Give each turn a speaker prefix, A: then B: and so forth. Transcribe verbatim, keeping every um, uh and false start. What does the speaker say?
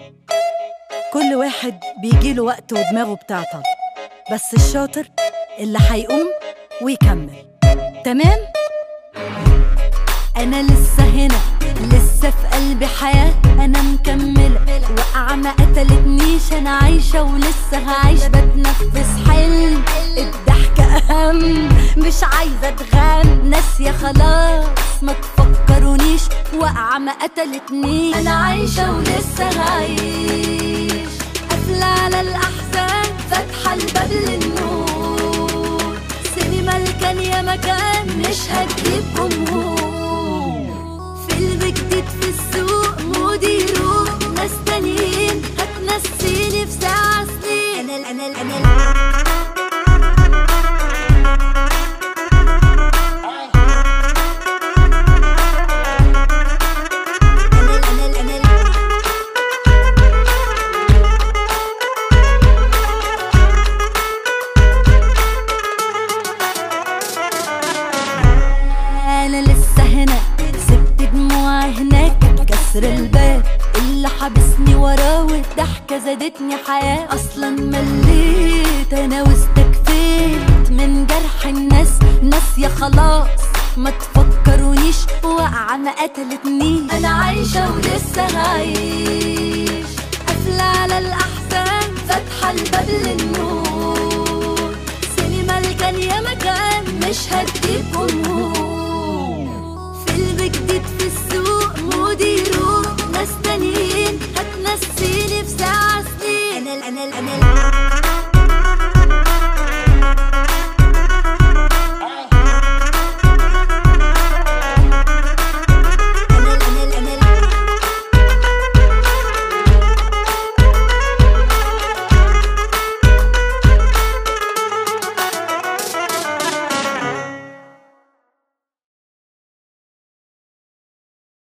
A: كل واحد بيجيله وقت ودماغه بتعطل، بس الشاطر اللي هيقوم ويكمل. تمام؟ أنا لسه هنا، لسه في قلبي حياة، أنا مكملة، وقعة ما قتلتنيش، أنا عايشة ولسه هعيش، بتنفس حلم، الضحكة أهم، مش عايزة أتغام، ناسية خلاص ما تفكرونيش، وقعة ما قتلتنيش، أنا عايشة ولسه هعيش، قافلة على الأحزان، فاتحة الباب للنور، سينما الكان يا مكان مش هتجيب جمهور، فيلم جديد في السوق، مودي يروح، ناس تانيين هتنسيني في ساعة سنين. أنا أنا أنا أنا أنا لسه هنا، سبت دموع هناك، كسر الباب اللي حبسني وراه، والضحكة زادتني حياة، أصلا مليت أنا واستكفيت من جرح الناس، ناسية خلاص ما تفكرونيش، وقعة ما قتلتنيش، أنا عايشة ولسه هعيش، قافلة على الأحزان، فاتحة الباب للنور، سينما الكان يا مكان مش هتجيب جمهور.